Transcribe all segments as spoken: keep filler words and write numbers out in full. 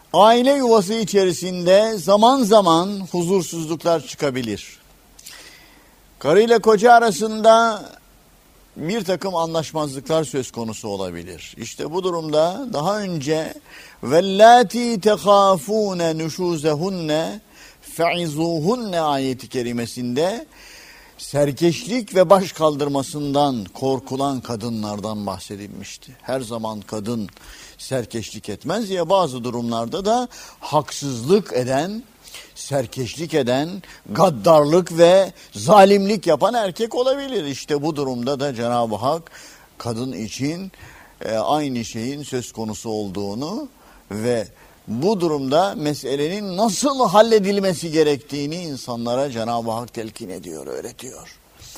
Aile yuvası içerisinde zaman zaman huzursuzluklar çıkabilir. Karı ile koca arasında bir takım anlaşmazlıklar söz konusu olabilir. İşte bu durumda daha önce vellati tehafune nuşuzehunne feizuhunne ayeti kerimesinde serkeşlik ve baş kaldırmasından korkulan kadınlardan bahsedilmişti. Her zaman kadın serkeşlik etmez ya, bazı durumlarda da haksızlık eden, serkeşlik eden, gaddarlık ve zalimlik yapan erkek olabilir. İşte bu durumda da Cenab-ı Hak kadın için e, aynı şeyin söz konusu olduğunu ve bu durumda meselenin nasıl halledilmesi gerektiğini insanlara Cenab-ı Hak telkin ediyor, öğretiyor.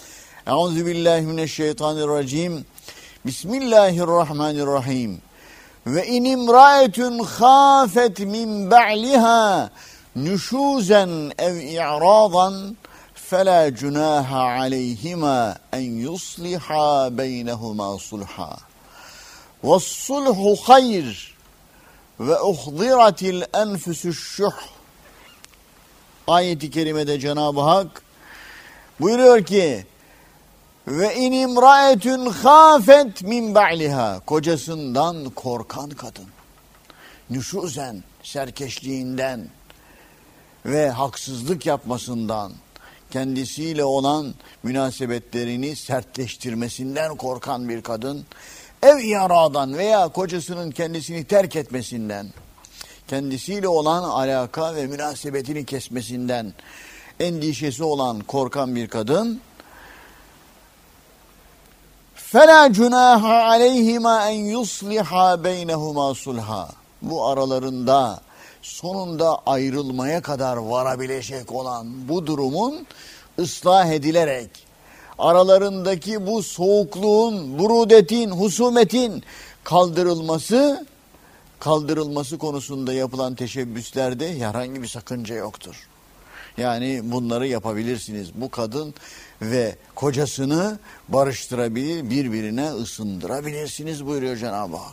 Euzubillahimineşşeytanirracim. Bismillahirrahmanirrahim. Ve in imraetun khafet min ba'liha nüşuzen ev i'radan fela cunaha aleyhima en yusliha beynehuma sulha. Ve sulhu hayr ve uhdiratil enfüsü'ş-şuh. Ayet-i kerimede Cenab-ı Hak buyuruyor ki ve in imraetun khafet min ba'liha, kocasından korkan kadın, nüşuzen, serkeşliğinden ve haksızlık yapmasından, kendisiyle olan münasebetlerini sertleştirmesinden korkan bir kadın, ev yaradan veya kocasının kendisini terk etmesinden, kendisiyle olan alaka ve münasebetini kesmesinden endişesi olan, korkan bir kadın, فَلَا جُنَاهَ عَلَيْهِمَا اَنْ يُصْلِحَا بَيْنَهُمَا sulha. Bu aralarında sonunda ayrılmaya kadar varabilecek olan bu durumun ıslah edilerek, aralarındaki bu soğukluğun, burudetin, husumetin kaldırılması, kaldırılması konusunda yapılan teşebbüslerde herhangi bir sakınca yoktur. Yani bunları yapabilirsiniz. Bu kadın ve kocasını barıştırabilir, birbirine ısındırabilirsiniz buyuruyor Cenab-ı Hak.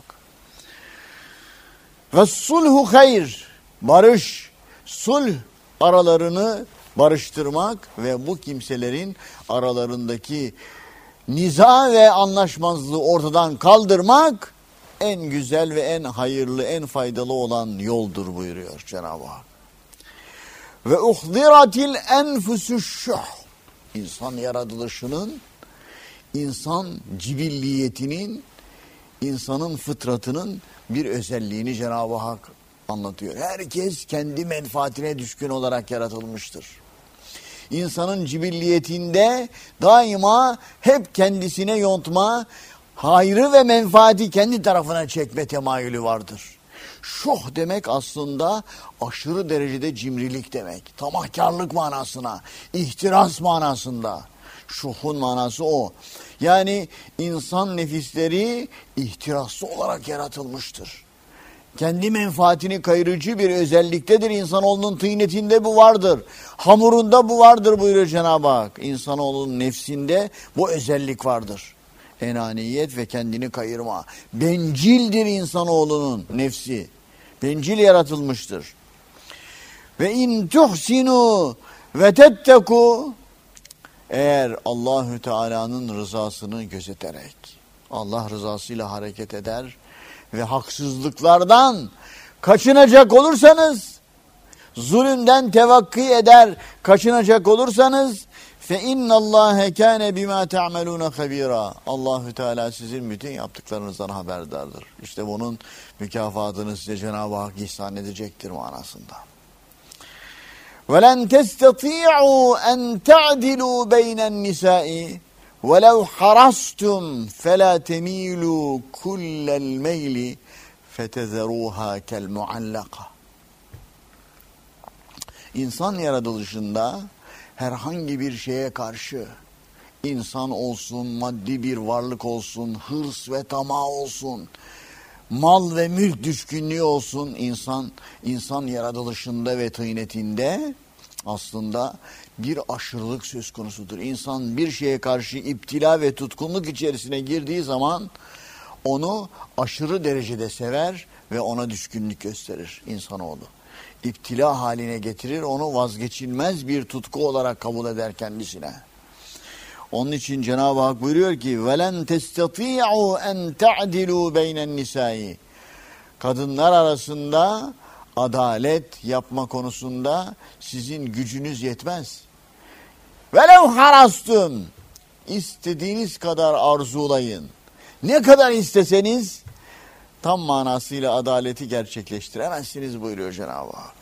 Ve sulhu hayr, barış, sulh, aralarını barıştırmak ve bu kimselerin aralarındaki niza ve anlaşmazlığı ortadan kaldırmak en güzel ve en hayırlı, en faydalı olan yoldur buyuruyor Cenab-ı Hak. Ve uhdiratil enfüsü'ş-şuh. İnsan yaratılışının, insan cibilliyetinin, insanın fıtratının bir özelliğini Cenab-ı Hak anlatıyor. Herkes kendi menfaatine düşkün olarak yaratılmıştır. İnsanın cibilliyetinde daima hep kendisine yontma, hayrı ve menfaati kendi tarafına çekme temayülü vardır. Şuh demek aslında aşırı derecede cimrilik demek. Tamahkarlık manasına, ihtiras manasında. Şuhun manası o. Yani insan nefisleri ihtiraslı olarak yaratılmıştır. Kendi menfaatini kayırıcı bir özelliktedir. İnsanoğlunun tıynetinde bu vardır. Hamurunda bu vardır buyuruyor Cenab-ı Hak. İnsanoğlunun nefsinde bu özellik vardır. Enaniyet ve kendini kayırma. Bencildir insanoğlunun nefsi. Bencil yaratılmıştır. Ve in tuhsinu ve tetteku, eğer Allahü Teala'nın rızasını gözeterek, Allah rızasıyla hareket eder ve haksızlıklardan kaçınacak olursanız, zulümden tevakki eder, kaçınacak olursanız, fe innallâhe kâne bimâ te'amelûne habîrâ. Allahü Teala sizin bütün yaptıklarınızdan haberdardır. İşte bunun mükafatını size Cenab-ı Hak ihsan edecektir manasında. وَلَنْ تَسْتَطِيعُوا أَنْ تَعْدِلُوا بَيْنَ النِّسَاءِ وَلَوْ حَرَصْتُمْ فَلَا تَمِيلُوا كُلَّ الْمَيْلِ فَتَذَرُوهَا كَالْمُعَلَّقَةِ. İnsan yaratılışında herhangi bir şeye karşı, insan olsun, maddi bir varlık olsun, hırs ve tamah olsun, mal ve mülk düşkünlüğü olsun, insan insan yaratılışında ve tıynetinde aslında bir aşırılık söz konusudur. İnsan bir şeye karşı iptila ve tutkunluk içerisine girdiği zaman onu aşırı derecede sever ve ona düşkünlük gösterir insanoğlu. İptila haline getirir, onu vazgeçilmez bir tutku olarak kabul eder kendisine. Onun için Cenab-ı Hak buyuruyor ki وَلَنْ تَسْتَطِيعُوا اَنْ تَعْدِلُوا بَيْنَ النِّسَاءِ Kadınlar arasında adalet yapma konusunda sizin gücünüz yetmez. وَلَوْ حَرَسْتُمْ İstediğiniz kadar arzulayın. Ne kadar isteseniz tam manasıyla adaleti gerçekleştiremezsiniz buyuruyor Cenab-ı Hak.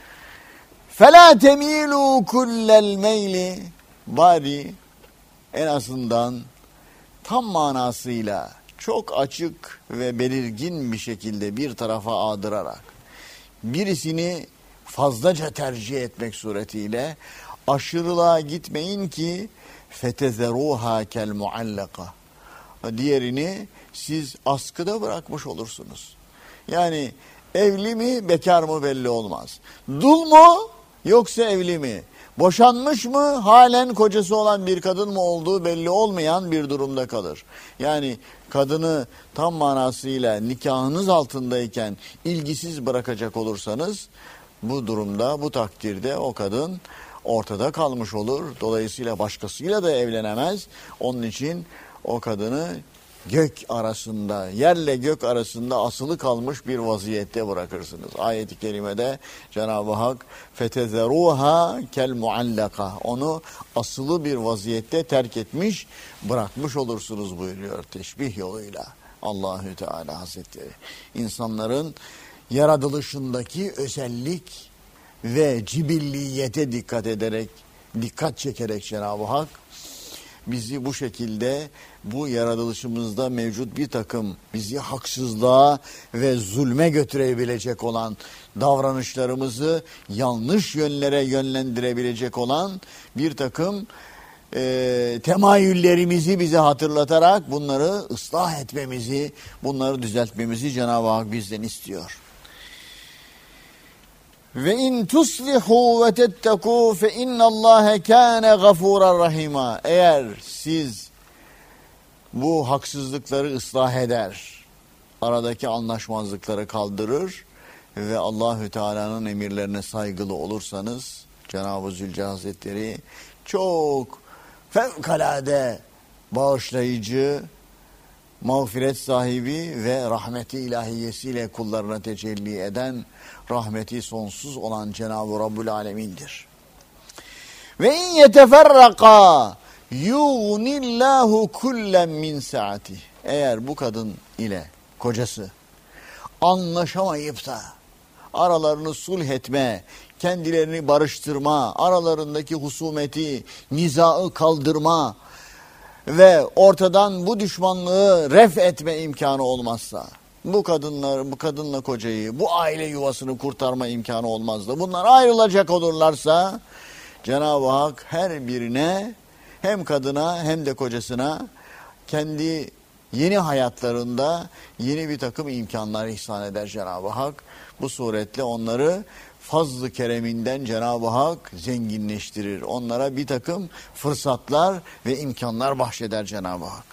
فَلَا تَمِيلُوا كُلَّ الْمَيْلِ Bari en azından tam manasıyla çok açık ve belirgin bir şekilde bir tarafa ağdırarak birisini fazlaca tercih etmek suretiyle aşırılığa gitmeyin ki fetezeruha kel muallaka. Diğerini siz askıda bırakmış olursunuz. Yani evli mi bekar mı belli olmaz. Dul mu yoksa evli mi? Boşanmış mı halen kocası olan bir kadın mı olduğu belli olmayan bir durumda kalır. Yani kadını tam manasıyla nikahınız altındayken ilgisiz bırakacak olursanız bu durumda, bu takdirde o kadın ortada kalmış olur. Dolayısıyla başkasıyla da evlenemez. Onun için o kadını gök arasında, yerle gök arasında asılı kalmış bir vaziyette bırakırsınız. Ayet-i kerimede Cenab-ı Hak fetezeruha kel muallaka, onu asılı bir vaziyette terk etmiş, bırakmış olursunuz buyuruyor teşbih yoluyla Allahü Teala Hazretleri. İnsanların yaratılışındaki özellik ve cibilliyete dikkat ederek, dikkat çekerek Cenab-ı Hak bizi bu şekilde, bu yaratılışımızda mevcut bir takım bizi haksızlığa ve zulme götürebilecek olan davranışlarımızı yanlış yönlere yönlendirebilecek olan bir takım e, temayüllerimizi bize hatırlatarak bunları ıslah etmemizi, bunları düzeltmemizi Cenab-ı Hak bizden istiyor. Ve in tuslihu ve tettekû fe innallâhe kâne gafûran rahîmâ. Eğer siz bu haksızlıkları ıslah eder, aradaki anlaşmazlıkları kaldırır ve Allahü Teala'nın emirlerine saygılı olursanız Cenab-ı Zülcelal Hazretleri çok fevkalade bağışlayıcı, mağfiret sahibi ve rahmeti ilahiyesiyle kullarına tecelli eden, rahmeti sonsuz olan Cenab-ı Rabbül Alemin'dir. Ve in yeteferraka yuğnillahu kullen min saati. Eğer bu kadın ile kocası anlaşamayıp da aralarını sulh etme, kendilerini barıştırma, aralarındaki husumeti, nizaı kaldırma ve ortadan bu düşmanlığı ref etme imkanı olmazsa, bu kadınlar, bu kadınla kocayı, bu aile yuvasını kurtarma imkanı olmaz da bunlar ayrılacak olurlarsa Cenab-ı Hak her birine, hem kadına hem de kocasına kendi yeni hayatlarında yeni bir takım imkanlar ihsan eder Cenab-ı Hak. Bu suretle onları fazl-ı kereminden Cenab-ı Hak zenginleştirir. Onlara bir takım fırsatlar ve imkanlar bahşeder Cenab-ı Hak.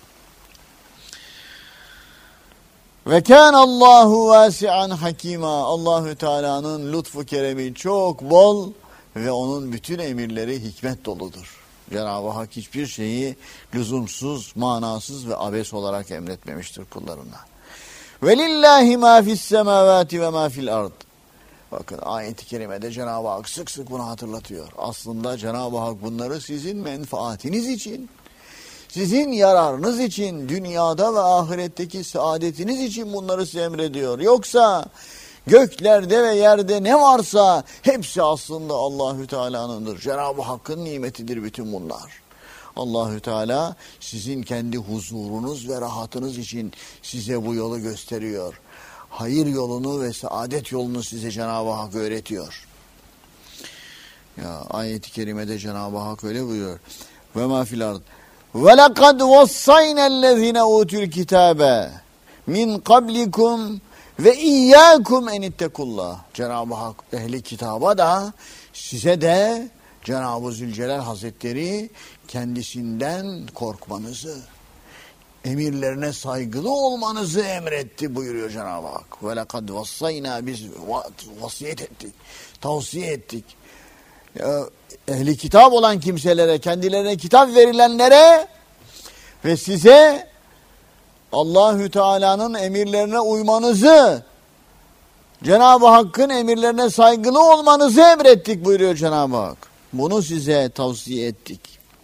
Ve kâne Allahu vâsi'an hakîmâ. Allahü Teala'nın lütfu keremi çok bol ve onun bütün emirleri hikmet doludur. Cenab-ı Hak hiçbir şeyi lüzumsuz, manasız ve abes olarak emretmemiştir kullarına. Ve lillahi mâ fissemâvâti ve mâ fil ard. Bakın ayet-i kerimede Cenab-ı Hak sık sık bunu hatırlatıyor. Aslında Cenab-ı Hak bunları sizin menfaatiniz için, sizin yararınız için, dünyada ve ahiretteki saadetiniz için bunları size emrediyor. Yoksa göklerde ve yerde ne varsa hepsi aslında Allahü Teala'nındır. Cenab-ı Hakk'ın nimetidir bütün bunlar. Allahü Teala sizin kendi huzurunuz ve rahatınız için size bu yolu gösteriyor. Hayır yolunu ve saadet yolunu size Cenab-ı Hak öğretiyor. Ya ayet-i kerimede Cenab-ı Hak öyle buyuruyor. Ve ma fil ard. Ve lekad vassaynellezine utul kitabe min qablikum ve iyyakum en ittekullah. Cenab-ı Hak ehli kitaba da size de Cenab-ı Zülcelal Hazretleri kendisinden korkmanızı, emirlerine saygılı olmanızı emretti buyuruyor Cenab-ı Hak. Ve lekad vassayna, biz vasiyet ettik, tavsiye ettik. Ehli kitap olan kimselere, kendilerine kitap verilenlere ve size Allahü Teala'nın emirlerine uymanızı, Cenab-ı Hakk'ın emirlerine saygılı olmanızı emrettik buyuruyor Cenab-ı Hak. Bunu size tavsiye ettik.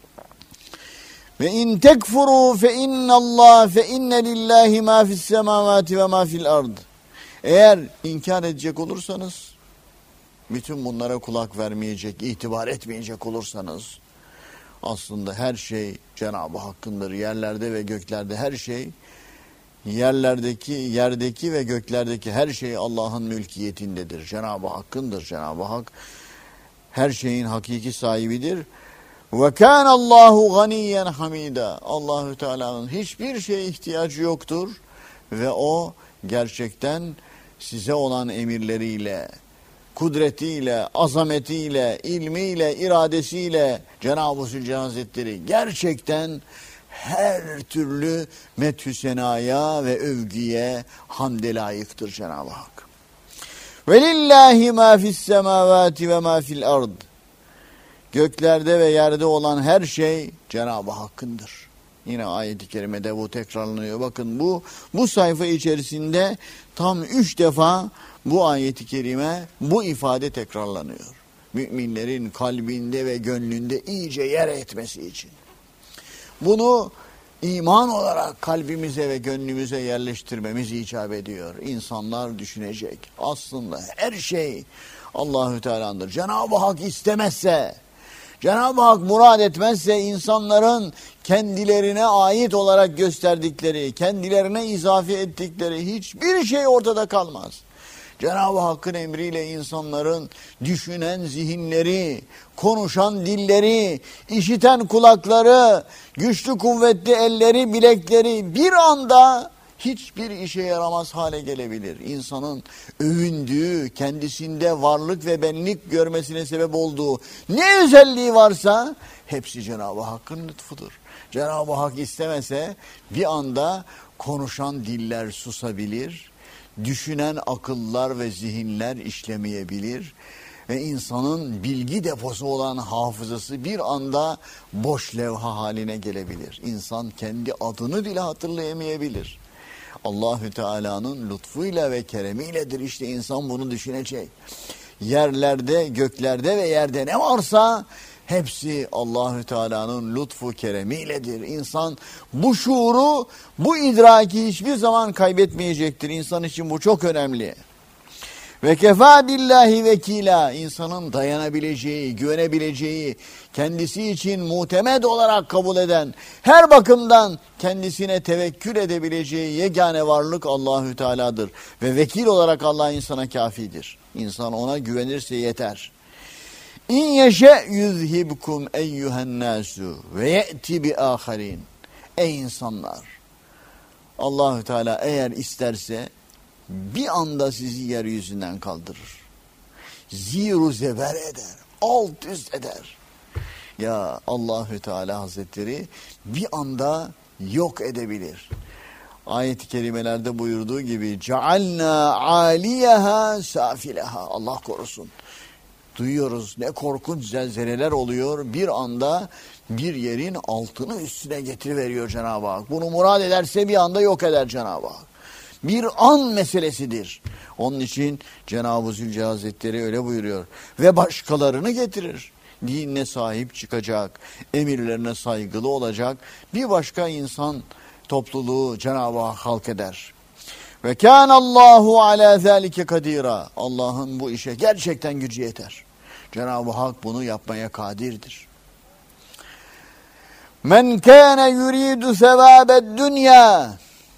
Ve in tekfuru fe innallah fe inne lillahi ma fis semavati ve ma fil ard. Eğer inkar edecek olursanız, bütün bunlara kulak vermeyecek, itibar etmeyecek olursanız, aslında her şey Cenab-ı Hakk'ındır. Yerlerde ve göklerde her şey, yerlerdeki, yerdeki ve göklerdeki her şey Allah'ın mülkiyetindedir. Cenab-ı Hakk'ındır. Cenab-ı Hak her şeyin hakiki sahibidir. Ve kâne Allahu ganiyen hamida. Allahü Teala'nın hiçbir şeye ihtiyacı yoktur ve o gerçekten size olan emirleriyle, kudretiyle, azametiyle, ilmiyle, iradesiyle Cenab-ı Zülcelal Hazretleri gerçekten her türlü methü senaya ve övgüye, hamde layıktır Cenab-ı Hak. Ve lillahi ma fis semavati ve ma fil ard. Göklerde ve yerde olan her şey Cenab-ı Hakk'ındır. Yine ayet-i kerimede bu tekrarlanıyor. Bakın bu bu sayfa içerisinde tam üç defa bu ayet-i kerime, bu ifade tekrarlanıyor. Müminlerin kalbinde ve gönlünde iyice yer etmesi için. Bunu iman olarak kalbimize ve gönlümüze yerleştirmemiz icap ediyor. İnsanlar düşünecek. Aslında her şey Allahü Teala'ndır. Cenab-ı Hak istemezse, Cenab-ı Hak murad etmezse insanların kendilerine ait olarak gösterdikleri, kendilerine izafe ettikleri hiçbir şey ortada kalmaz. Cenab-ı Hakk'ın emriyle insanların düşünen zihinleri, konuşan dilleri, işiten kulakları, güçlü kuvvetli elleri, bilekleri bir anda hiçbir işe yaramaz hale gelebilir. İnsanın övündüğü, kendisinde varlık ve benlik görmesine sebep olduğu ne özelliği varsa hepsi Cenab-ı Hakk'ın lütfudur. Cenab-ı Hak istemese bir anda konuşan diller susabilir, düşünen akıllar ve zihinler işlemeyebilir ve insanın bilgi deposu olan hafızası bir anda boş levha haline gelebilir. İnsan kendi adını bile hatırlayamayabilir. Allahü Teala'nın lütfuyla ve keremiyledir. İşte insan bunu düşünecek. Yerlerde, göklerde ve yerde ne varsa hepsi Allahü Teala'nın lütfu keremiyledir. İnsan bu şuuru, bu idraki hiçbir zaman kaybetmeyecektir. İnsan için bu çok önemli. Ve kefâ billahi vekîlâ, insanın dayanabileceği, güvenebileceği, kendisi için mutemed olarak kabul eden, her bakımdan kendisine tevekkül edebileceği yegane varlık Allahü Teala'dır. Ve vekil olarak Allah insana kafidir. İnsan ona güvenirse yeter. İn yeşe yuzhibkum eyyühen nâsû ve ye'ti bi âkharîn. Ey insanlar! Allahü Teala eğer isterse bir anda sizi yeryüzünden kaldırır. Ziru zeber eder, alt üst eder. Ya Allahü Teala Hazretleri bir anda yok edebilir. Ayet-i kerimelerde buyurduğu gibi cealna aliyeha safileha. Allah korusun. Duyuyoruz ne korkunç zelzeleler oluyor. Bir anda bir yerin altını üstüne getiriveriyor Cenab-ı Hak. Bunu murad ederse bir anda yok eder Cenab-ı Hak. Bir an meselesidir. Onun için Cenab-ı Zülcelal Hazretleri öyle buyuruyor. Ve başkalarını getirir. Dinine sahip çıkacak, emirlerine saygılı olacak bir başka insan topluluğu Cenab-ı Hak halk eder. Ve kânallâhu alâ zâlike kadîrâ. Allah'ın bu işe gerçekten gücü yeter. Cenab-ı Hak bunu yapmaya kadirdir. Men kâne yuridu sevâbed dünya.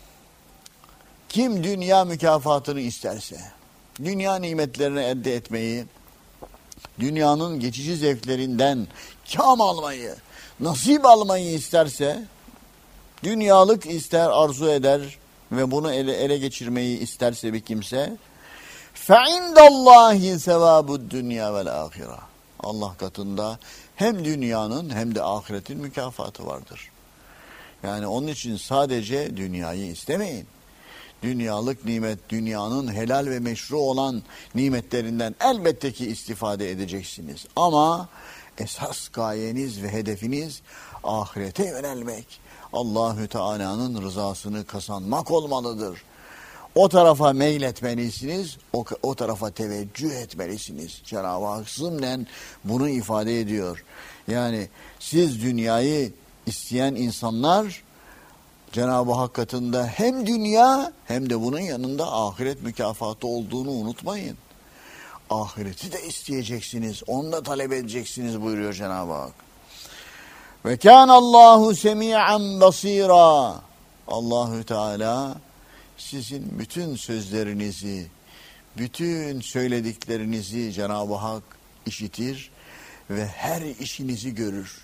Kim dünya mükafatını isterse, dünya nimetlerini elde etmeyi, dünyanın geçici zevklerinden kâm almayı, nasip almayı isterse, dünyalık ister, arzu eder ve bunu ele, ele geçirmeyi isterse bir kimse, فَعِنْدَ اللّٰهِ سَوَابُ الدُّنْيَا وَالْآخِرَةِ. Allah katında hem dünyanın hem de ahiretin mükafatı vardır. Yani onun için sadece dünyayı istemeyin. Dünyalık nimet, dünyanın helal ve meşru olan nimetlerinden elbette ki istifade edeceksiniz. Ama esas gayeniz ve hedefiniz ahirete yönelmek. Allahü Teala'nın rızasını kazanmak olmalıdır. O tarafa meyletmelisiniz, o, o tarafa teveccüh etmelisiniz. Cenab-ı Hak zımnen bunu ifade ediyor. Yani siz dünyayı isteyen insanlar Cenab-ı Hak katında hem dünya hem de bunun yanında ahiret mükafatı olduğunu unutmayın. Ahireti de isteyeceksiniz, onu da talep edeceksiniz buyuruyor Cenab-ı Hak. Ve kânallâhu semî'an basîrâ. Allahü Teala sizin bütün sözlerinizi, bütün söylediklerinizi Cenab-ı Hak işitir ve her işinizi görür.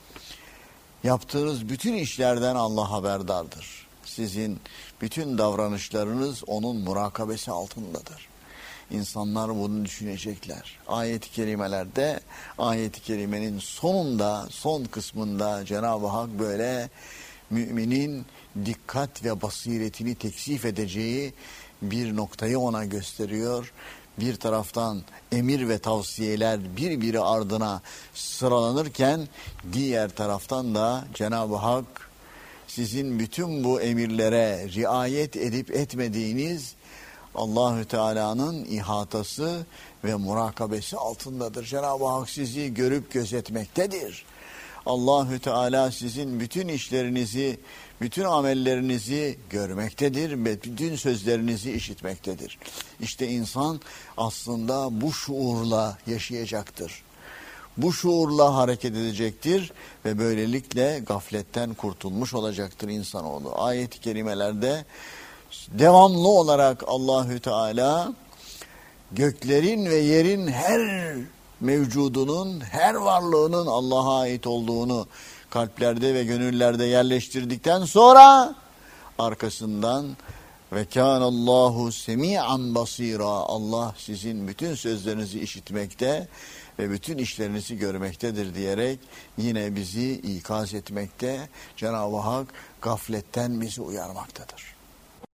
Yaptığınız bütün işlerden Allah haberdardır. Sizin bütün davranışlarınız onun murakabesi altındadır. İnsanlar bunu düşünecekler. Ayet-i kerimelerde, ayet-i kerimenin sonunda, son kısmında Cenab-ı Hak böyle müminin dikkat ve basiretini teksif edeceği bir noktayı ona gösteriyor. Bir taraftan emir ve tavsiyeler birbiri ardına sıralanırken diğer taraftan da Cenab-ı Hak sizin bütün bu emirlere riayet edip etmediğiniz Allahü Teala'nın ihatası ve murakabesi altındadır. Cenab-ı Hak sizi görüp gözetmektedir. Allahü Teala sizin bütün işlerinizi, bütün amellerinizi görmektedir ve bütün sözlerinizi işitmektedir. İşte insan aslında bu şuurla yaşayacaktır. Bu şuurla hareket edecektir ve böylelikle gafletten kurtulmuş olacaktır insanoğlu. Ayet-i kerimelerde devamlı olarak Allahü Teala göklerin ve yerin her mevcudunun, her varlığının Allah'a ait olduğunu kalplerde ve gönüllerde yerleştirdikten sonra arkasından ve kânallâhu semî'an basîrâ. Allah sizin bütün sözlerinizi işitmekte ve bütün işlerinizi görmektedir diyerek yine bizi ikaz etmekte. Cenab-ı Hak gafletten bizi uyarmaktadır.